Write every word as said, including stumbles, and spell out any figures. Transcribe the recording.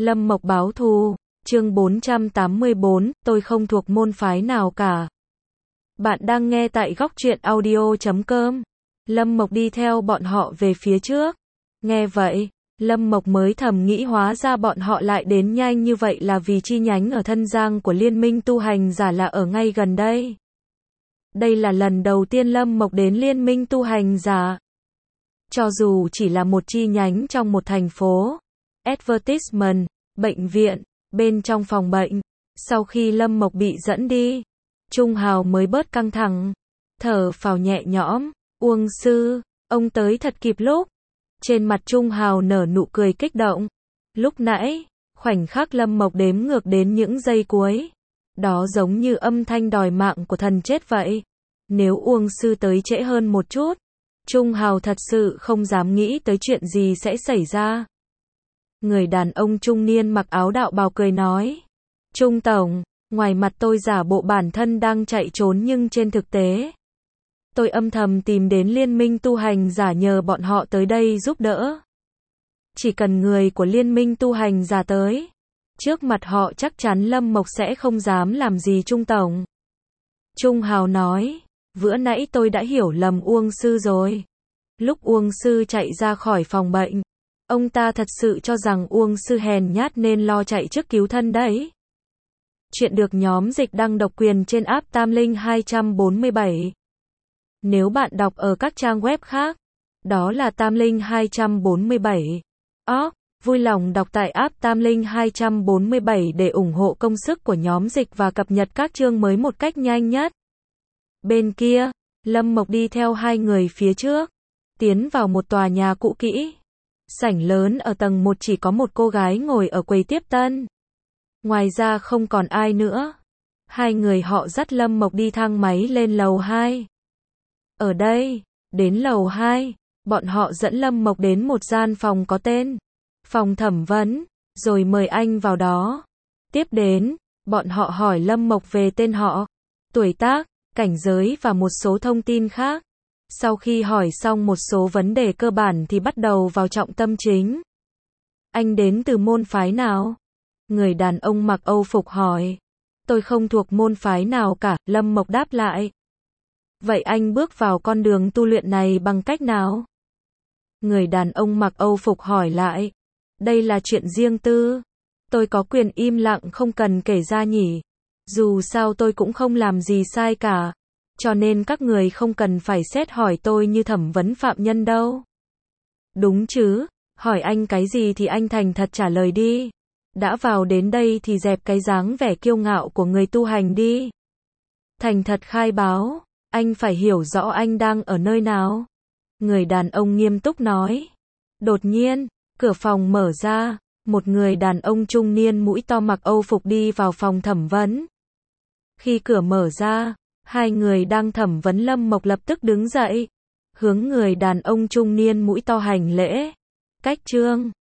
Lâm Mộc báo thù, chương bốn trăm tám mươi bốn, tôi không thuộc môn phái nào cả. Bạn đang nghe tại góc truyện audio chấm com. Lâm Mộc đi theo bọn họ về phía trước. Nghe vậy, Lâm Mộc mới thầm nghĩ hóa ra bọn họ lại đến nhanh như vậy là vì chi nhánh ở Thân Giang của Liên minh tu hành giả là ở ngay gần đây. Đây là lần đầu tiên Lâm Mộc đến Liên minh tu hành giả. Cho dù chỉ là một chi nhánh trong một thành phố, advertisement, bệnh viện, bên trong phòng bệnh. Sau khi Lâm Mộc bị dẫn đi, Trung Hào mới bớt căng thẳng, thở phào nhẹ nhõm. Uông sư, ông tới thật kịp lúc. Trên mặt Trung Hào nở nụ cười kích động. Lúc nãy, khoảnh khắc Lâm Mộc đếm ngược đến những giây cuối, đó giống như âm thanh đòi mạng của thần chết vậy. Nếu Uông sư tới trễ hơn một chút, Trung Hào thật sự không dám nghĩ tới chuyện gì sẽ xảy ra. Người đàn ông trung niên mặc áo đạo bào cười nói. Trung tổng, ngoài mặt tôi giả bộ bản thân đang chạy trốn nhưng trên thực tế, tôi âm thầm tìm đến Liên minh tu hành giả nhờ bọn họ tới đây giúp đỡ. Chỉ cần người của Liên minh tu hành giả tới, trước mặt họ chắc chắn Lâm Mộc sẽ không dám làm gì Trung tổng. Trung Hào nói, vừa nãy tôi đã hiểu lầm Uông sư rồi. Lúc Uông sư chạy ra khỏi phòng bệnh, ông ta thật sự cho rằng Uông sư hèn nhát nên lo chạy trước cứu thân đấy. Chuyện được nhóm dịch đăng độc quyền trên app Tam Linh hai trăm bốn mươi bảy. Nếu bạn đọc ở các trang web khác, đó là Tam Linh hai trăm bốn mươi bảy. Org, vui lòng đọc tại app Tam Linh hai trăm bốn mươi bảy để ủng hộ công sức của nhóm dịch và cập nhật các chương mới một cách nhanh nhất. Bên kia, Lâm Mộc đi theo hai người phía trước, tiến vào một tòa nhà cũ kỹ. Sảnh lớn ở tầng một chỉ có một cô gái ngồi ở quầy tiếp tân. Ngoài ra không còn ai nữa. Hai người họ dắt Lâm Mộc đi thang máy lên lầu hai. Ở đây, đến lầu hai, bọn họ dẫn Lâm Mộc đến một gian phòng có tên phòng thẩm vấn, rồi mời anh vào đó. Tiếp đến, bọn họ hỏi Lâm Mộc về tên họ, tuổi tác, cảnh giới và một số thông tin khác. Sau khi hỏi xong một số vấn đề cơ bản thì bắt đầu vào trọng tâm chính. Anh đến từ môn phái nào? Người đàn ông mặc Âu phục hỏi. Tôi không thuộc môn phái nào cả, Lâm Mộc đáp lại. Vậy anh bước vào con đường tu luyện này bằng cách nào? Người đàn ông mặc Âu phục hỏi lại. Đây là chuyện riêng tư. Tôi có quyền im lặng không cần kể ra nhỉ. Dù sao tôi cũng không làm gì sai cả. Cho nên các người không cần phải xét hỏi tôi như thẩm vấn phạm nhân đâu. Đúng chứ, hỏi anh cái gì thì anh thành thật trả lời đi. Đã vào đến đây thì dẹp cái dáng vẻ kiêu ngạo của người tu hành đi. Thành thật khai báo, anh phải hiểu rõ anh đang ở nơi nào. Người đàn ông nghiêm túc nói. Đột nhiên, cửa phòng mở ra, một người đàn ông trung niên mũi to mặc Âu phục đi vào phòng thẩm vấn. Khi cửa mở ra, hai người đang thẩm vấn Lâm Mộc lập tức đứng dậy, hướng người đàn ông trung niên mũi to hành lễ. Cách chương